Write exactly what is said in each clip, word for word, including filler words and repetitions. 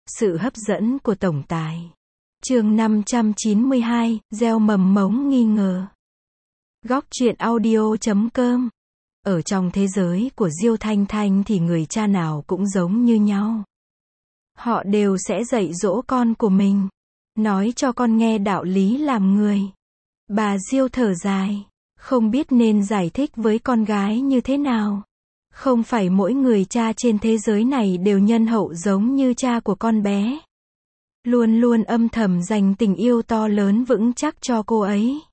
Sự hấp dẫn của tổng tài. Chương năm trăm chín mươi hai, gieo mầm mống nghi ngờ. Góc truyện audio chấm com. Ở trong thế giới của Diêu Thanh Thanh thì người cha nào cũng giống như nhau. Họ đều sẽ dạy dỗ con của mình, nói cho con nghe đạo lý làm người. Bà Diêu thở dài, không biết nên giải thích với con gái như thế nào. Không phải mỗi người cha trên thế giới này đều nhân hậu giống như cha của con bé. Luôn luôn âm thầm dành tình yêu to lớn vững chắc cho cô ấy.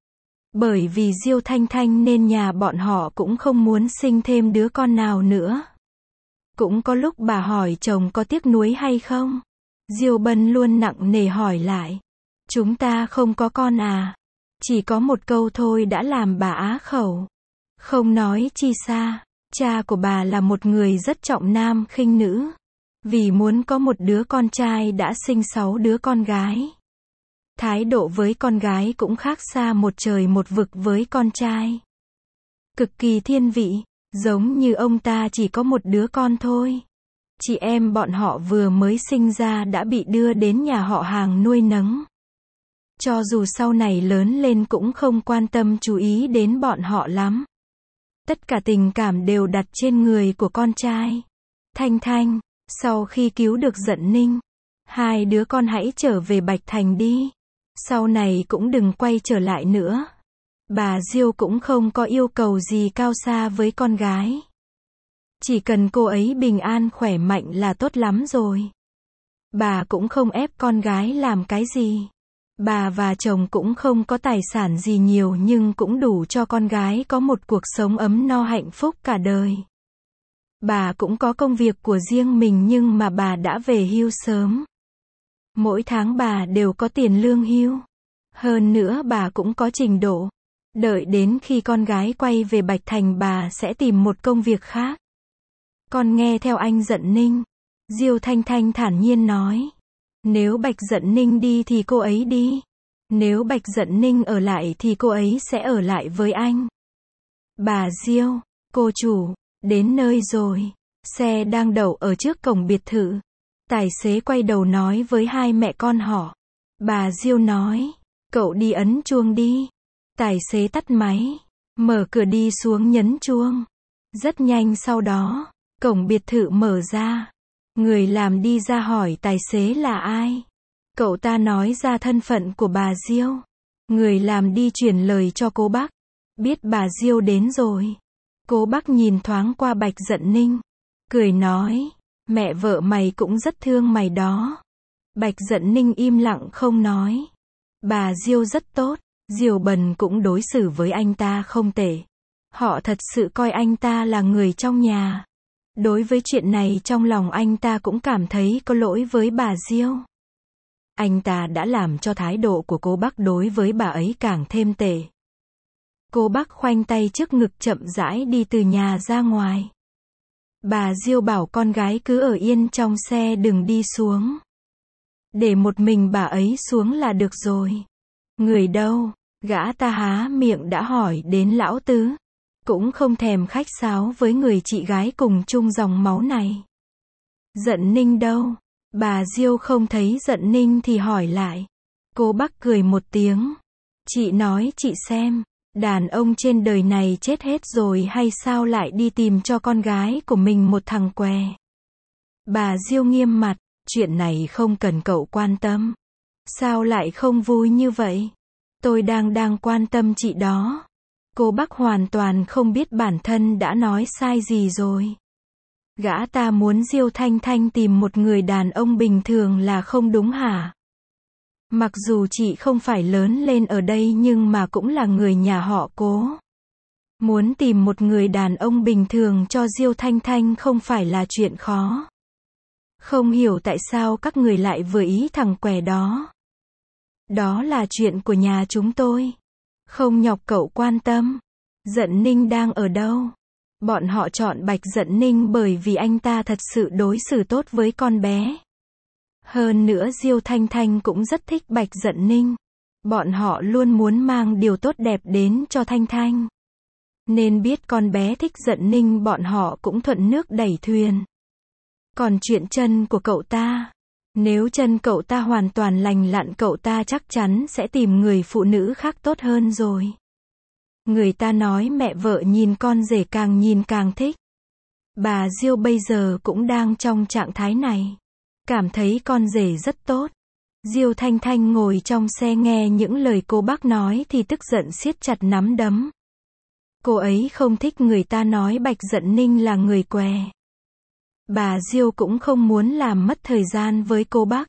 Bởi vì Diêu Thanh Thanh nên nhà bọn họ cũng không muốn sinh thêm đứa con nào nữa. Cũng có lúc bà hỏi chồng có tiếc nuối hay không. Diêu Bân luôn nặng nề hỏi lại. Chúng ta không có con à? Chỉ có một câu thôi đã làm bà á khẩu. Không nói chi xa, cha của bà là một người rất trọng nam khinh nữ. Vì muốn có một đứa con trai đã sinh sáu đứa con gái. Thái độ với con gái cũng khác xa một trời một vực với con trai. Cực kỳ thiên vị, giống như ông ta chỉ có một đứa con thôi. Chị em bọn họ vừa mới sinh ra đã bị đưa đến nhà họ hàng nuôi nấng. Cho dù sau này lớn lên cũng không quan tâm chú ý đến bọn họ lắm. Tất cả tình cảm đều đặt trên người của con trai. Thanh Thanh, sau khi cứu được Dận Ninh, hai đứa con hãy trở về Bạch Thành đi. Sau này cũng đừng quay trở lại nữa. Bà Diêu cũng không có yêu cầu gì cao xa với con gái. Chỉ cần cô ấy bình an khỏe mạnh là tốt lắm rồi. Bà cũng không ép con gái làm cái gì. Bà và chồng cũng không có tài sản gì nhiều nhưng cũng đủ cho con gái có một cuộc sống ấm no hạnh phúc cả đời. Bà cũng có công việc của riêng mình nhưng mà bà đã về hưu sớm. Mỗi tháng bà đều có tiền lương hưu. Hơn nữa bà cũng có trình độ. Đợi đến khi con gái quay về Bạch Thành bà sẽ tìm một công việc khác. Con nghe theo anh Dận Ninh. Diêu Thanh Thanh thản nhiên nói. Nếu Bạch Dận Ninh đi thì cô ấy đi. Nếu Bạch Dận Ninh ở lại thì cô ấy sẽ ở lại với anh. Bà Diêu, cô chủ, đến nơi rồi. Xe đang đậu ở trước cổng biệt thự. Tài xế quay đầu nói với hai mẹ con họ. Bà Diêu nói, cậu đi ấn chuông đi. Tài xế tắt máy, mở cửa đi xuống nhấn chuông. Rất nhanh sau đó, cổng biệt thự mở ra. Người làm đi ra hỏi tài xế là ai. Cậu ta nói ra thân phận của bà Diêu. Người làm đi chuyển lời cho cô bác. Biết bà Diêu đến rồi. Cô bác nhìn thoáng qua Bạch Dận Ninh. Cười nói, mẹ vợ mày cũng rất thương mày đó. Bạch Dận Ninh im lặng không nói. Bà Diêu rất tốt. Diều Bần cũng đối xử với anh ta không tệ. Họ thật sự coi anh ta là người trong nhà. Đối với chuyện này trong lòng anh ta cũng cảm thấy có lỗi với bà Diêu. Anh ta đã làm cho thái độ của cô bác đối với bà ấy càng thêm tệ. Cô bác khoanh tay trước ngực chậm rãi đi từ nhà ra ngoài. Bà Diêu bảo con gái cứ ở yên trong xe đừng đi xuống. Để một mình bà ấy xuống là được rồi. Người đâu? Gã ta há miệng đã hỏi đến lão tứ. Cũng không thèm khách sáo với người chị gái cùng chung dòng máu này. Dận Ninh đâu? Bà Diêu không thấy Dận Ninh thì hỏi lại. Cô bác cười một tiếng. Chị nói chị xem, đàn ông trên đời này chết hết rồi hay sao lại đi tìm cho con gái của mình một thằng què. Bà Diêu nghiêm mặt, chuyện này không cần cậu quan tâm. Sao lại không vui như vậy? Tôi đang đang quan tâm chị đó. Cô bác hoàn toàn không biết bản thân đã nói sai gì rồi. Gã ta muốn Diêu Thanh Thanh tìm một người đàn ông bình thường là không đúng hả? Mặc dù chị không phải lớn lên ở đây nhưng mà cũng là người nhà họ Cố. Muốn tìm một người đàn ông bình thường cho Diêu Thanh Thanh không phải là chuyện khó. Không hiểu tại sao các người lại vừa ý thằng què đó. Đó là chuyện của nhà chúng tôi. Không nhọc cậu quan tâm. Dận Ninh đang ở đâu? Bọn họ chọn Bạch Dận Ninh bởi vì anh ta thật sự đối xử tốt với con bé. Hơn nữa Diêu Thanh Thanh cũng rất thích Bạch Dận Ninh. Bọn họ luôn muốn mang điều tốt đẹp đến cho Thanh Thanh. Nên biết con bé thích Dận Ninh bọn họ cũng thuận nước đẩy thuyền. Còn chuyện chân của cậu ta, Nếu chân cậu ta hoàn toàn lành lặn cậu ta chắc chắn sẽ tìm người phụ nữ khác tốt hơn rồi. Người ta nói mẹ vợ nhìn con rể càng nhìn càng thích. Bà Diêu bây giờ cũng đang trong trạng thái này. Cảm thấy con rể rất tốt. Diêu Thanh Thanh ngồi trong xe nghe những lời cô bác nói thì tức giận siết chặt nắm đấm. Cô ấy không thích người ta nói Bạch Dận Ninh là người què. Bà Diêu cũng không muốn làm mất thời gian với cô bác.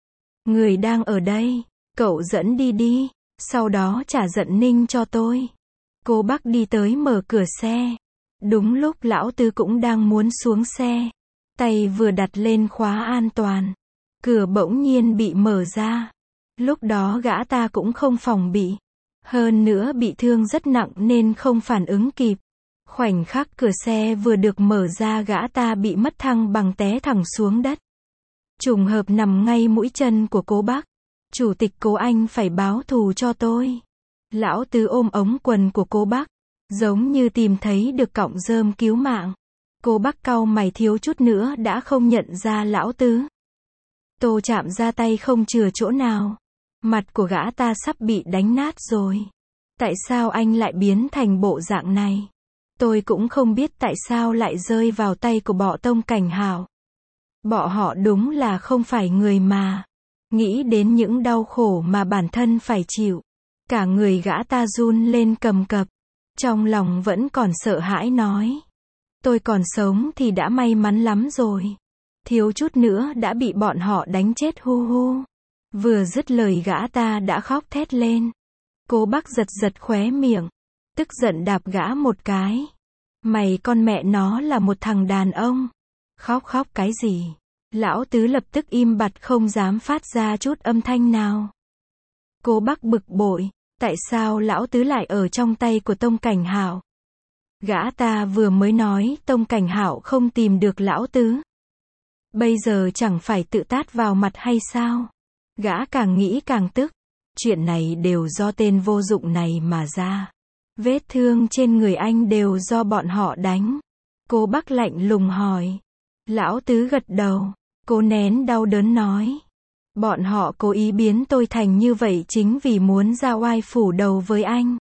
Người đang ở đây, cậu dẫn đi đi, sau đó trả Dận Ninh cho tôi. Cô bác đi tới mở cửa xe. Đúng lúc lão Tứ cũng đang muốn xuống xe. Tay vừa đặt lên khóa an toàn. Cửa bỗng nhiên bị mở ra. Lúc đó gã ta cũng không phòng bị. Hơn nữa bị thương rất nặng nên không phản ứng kịp. Khoảnh khắc cửa xe vừa được mở ra gã ta bị mất thăng bằng té thẳng xuống đất. Trùng hợp nằm ngay mũi chân của cô bác. Chủ tịch Cố anh phải báo thù cho tôi. Lão Tứ ôm ống quần của cô bác. Giống như tìm thấy được cọng rơm cứu mạng. Cô bác cau mày thiếu chút nữa đã không nhận ra lão Tứ. Tô chạm ra tay không chừa chỗ nào. Mặt của gã ta sắp bị đánh nát rồi. Tại sao anh lại biến thành bộ dạng này? Tôi cũng không biết tại sao lại rơi vào tay của bọ Tông Cảnh Hạo. Bọ họ đúng là không phải người mà. Nghĩ đến những đau khổ mà bản thân phải chịu. Cả người gã ta run lên cầm cập. Trong lòng vẫn còn sợ hãi nói. Tôi còn sống thì đã may mắn lắm rồi. Thiếu chút nữa đã bị bọn họ đánh chết hu hu. Vừa dứt lời gã ta đã khóc thét lên. Cô bác giật giật khóe miệng. Tức giận đạp gã một cái. Mày con mẹ nó là một thằng đàn ông. Khóc khóc cái gì? Lão Tứ lập tức im bặt không dám phát ra chút âm thanh nào. Cô bác bực bội. Tại sao lão Tứ lại ở trong tay của Tông Cảnh Hạo? Gã ta vừa mới nói Tông Cảnh Hạo không tìm được lão Tứ. Bây giờ chẳng phải tự tát vào mặt hay sao? Gã càng nghĩ càng tức. Chuyện này đều do tên vô dụng này mà ra. Vết thương trên người anh đều do bọn họ đánh. Cô bác lạnh lùng hỏi. Lão Tứ gật đầu. Cô nén đau đớn nói. Bọn họ cố ý biến tôi thành như vậy chính vì muốn ra oai phủ đầu với anh.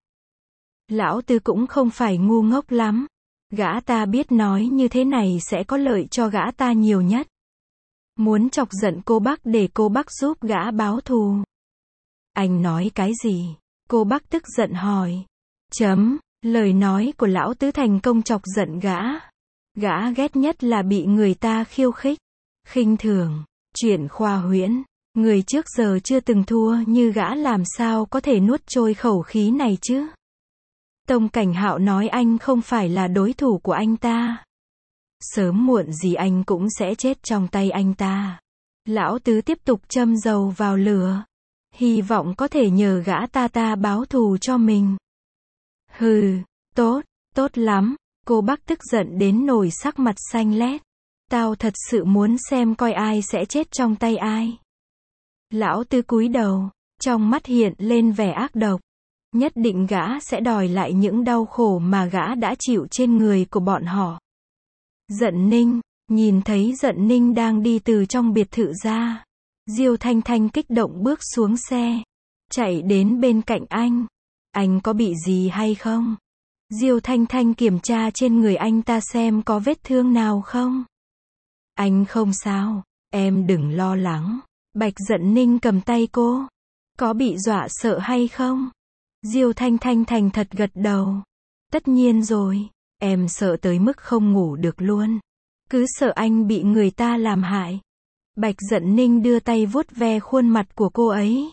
Lão Tứ cũng không phải ngu ngốc lắm. Gã ta biết nói như thế này sẽ có lợi cho gã ta nhiều nhất. Muốn chọc giận cô bác để cô bác giúp gã báo thù. Anh nói cái gì? Cô bác tức giận hỏi. Chấm, lời nói của lão Tứ thành công chọc giận gã. Gã ghét nhất là bị người ta khiêu khích, khinh thường, chuyện khoa huyễn. Người trước giờ chưa từng thua như gã làm sao có thể nuốt trôi khẩu khí này chứ? Tông Cảnh Hạo nói anh không phải là đối thủ của anh ta. Sớm muộn gì anh cũng sẽ chết trong tay anh ta. Lão Tứ tiếp tục châm dầu vào lửa. Hy vọng có thể nhờ gã ta ta báo thù cho mình. Hừ, tốt, tốt lắm. Cô bác tức giận đến nổi sắc mặt xanh lét. Tao thật sự muốn xem coi ai sẽ chết trong tay ai. Lão Tứ cúi đầu, trong mắt hiện lên vẻ ác độc. Nhất định gã sẽ đòi lại những đau khổ mà gã đã chịu trên người của bọn họ. Dận Ninh, nhìn thấy Dận Ninh đang đi từ trong biệt thự ra. Diêu Thanh Thanh kích động bước xuống xe. Chạy đến bên cạnh anh. Anh có bị gì hay không? Diêu Thanh Thanh kiểm tra trên người anh ta xem có vết thương nào không. Anh không sao, em đừng lo lắng. Bạch Dận Ninh cầm tay cô. Có bị dọa sợ hay không? Diêu Thanh Thanh thành thật gật đầu. Tất nhiên rồi, em sợ tới mức không ngủ được luôn. Cứ sợ anh bị người ta làm hại. Bạch Dận Ninh đưa tay vuốt ve khuôn mặt của cô ấy.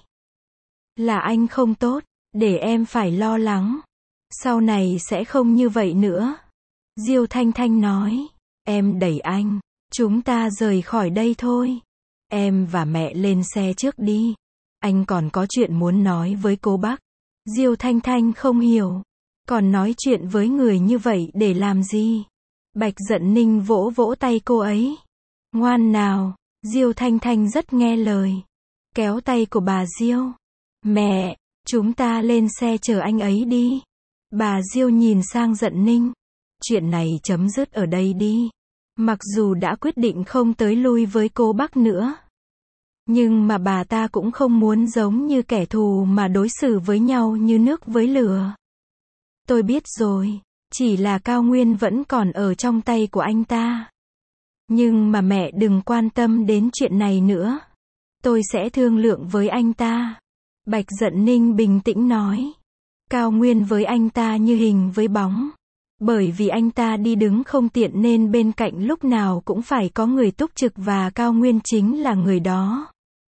Là anh không tốt, để em phải lo lắng. Sau này sẽ không như vậy nữa. Diêu Thanh Thanh nói. Em đẩy anh. Chúng ta rời khỏi đây thôi. Em và mẹ lên xe trước đi. Anh còn có chuyện muốn nói với cô bác. Diêu Thanh Thanh không hiểu. Còn nói chuyện với người như vậy để làm gì? Bạch Dận Ninh vỗ vỗ tay cô ấy. Ngoan nào. Diêu Thanh Thanh rất nghe lời. Kéo tay của bà Diêu. Mẹ, chúng ta lên xe chờ anh ấy đi. Bà Diêu nhìn sang Dận Ninh. Chuyện này chấm dứt ở đây đi. Mặc dù đã quyết định không tới lui với cô bác nữa. Nhưng mà bà ta cũng không muốn giống như kẻ thù mà đối xử với nhau như nước với lửa. Tôi biết rồi, chỉ là Cao Nguyên vẫn còn ở trong tay của anh ta. Nhưng mà mẹ đừng quan tâm đến chuyện này nữa. Tôi sẽ thương lượng với anh ta. Bạch Dận Ninh bình tĩnh nói. Cao Nguyên với anh ta như hình với bóng. Bởi vì anh ta đi đứng không tiện nên bên cạnh lúc nào cũng phải có người túc trực và Cao Nguyên chính là người đó.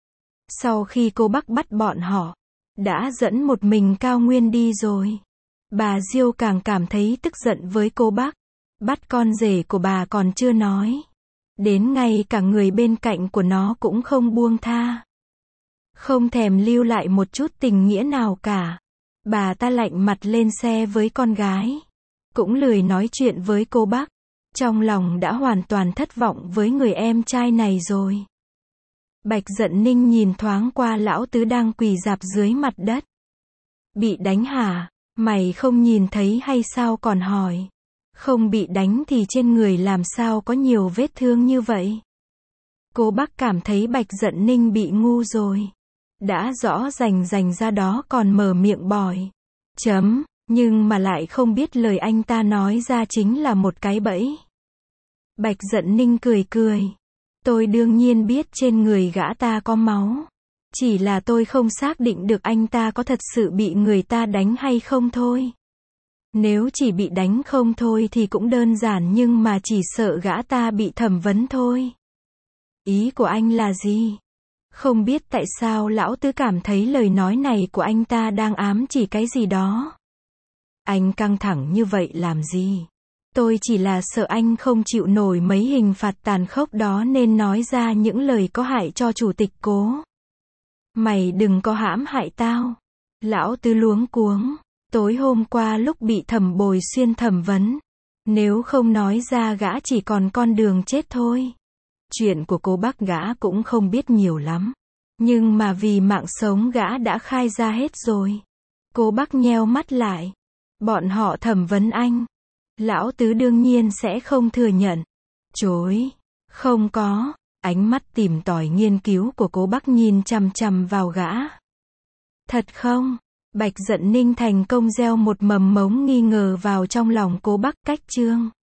Sau khi cô Bắc bắt bọn họ, đã dẫn một mình Cao Nguyên đi rồi. Bà Diêu càng cảm thấy tức giận với cô Bắc. Bắt con rể của bà còn chưa nói. Đến ngay cả người bên cạnh của nó cũng không buông tha. Không thèm lưu lại một chút tình nghĩa nào cả. Bà ta lạnh mặt lên xe với con gái. Cũng lười nói chuyện với cô Bắc. Trong lòng đã hoàn toàn thất vọng với người em trai này rồi. Bạch Dận Ninh nhìn thoáng qua lão tứ đang quỳ rạp dưới mặt đất. Bị đánh hả? Mày không nhìn thấy hay sao còn hỏi. Không bị đánh thì trên người làm sao có nhiều vết thương như vậy? Cô Bắc cảm thấy Bạch Dận Ninh bị ngu rồi. Đã rõ rành rành ra đó còn mở miệng bòi. Chấm, nhưng mà lại không biết lời anh ta nói ra chính là một cái bẫy. Bạch Dận Ninh cười cười. Tôi đương nhiên biết trên người gã ta có máu. Chỉ là tôi không xác định được anh ta có thật sự bị người ta đánh hay không thôi. Nếu chỉ bị đánh không thôi thì cũng đơn giản nhưng mà chỉ sợ gã ta bị thẩm vấn thôi. Ý của anh là gì? Không biết tại sao lão tứ cảm thấy lời nói này của anh ta đang ám chỉ cái gì đó. Anh căng thẳng như vậy làm gì? Tôi chỉ là sợ anh không chịu nổi mấy hình phạt tàn khốc đó nên nói ra những lời có hại cho chủ tịch Cố. Mày đừng có hãm hại tao. Lão tứ luống cuống. Tối hôm qua lúc bị Thẩm Bồi Xuyên thẩm vấn. Nếu không nói ra gã chỉ còn con đường chết thôi. Chuyện của cô Bắc gã cũng không biết nhiều lắm. Nhưng mà vì mạng sống gã đã khai ra hết rồi. Cô Bắc nheo mắt lại. Bọn họ thẩm vấn anh. Lão tứ đương nhiên sẽ không thừa nhận. Chối. Không có. Ánh mắt tìm tòi nghiên cứu của cô Bắc nhìn chằm chằm vào gã. Thật không? Bạch Dận Ninh thành công gieo một mầm mống nghi ngờ vào trong lòng cô Bắc. Cách chương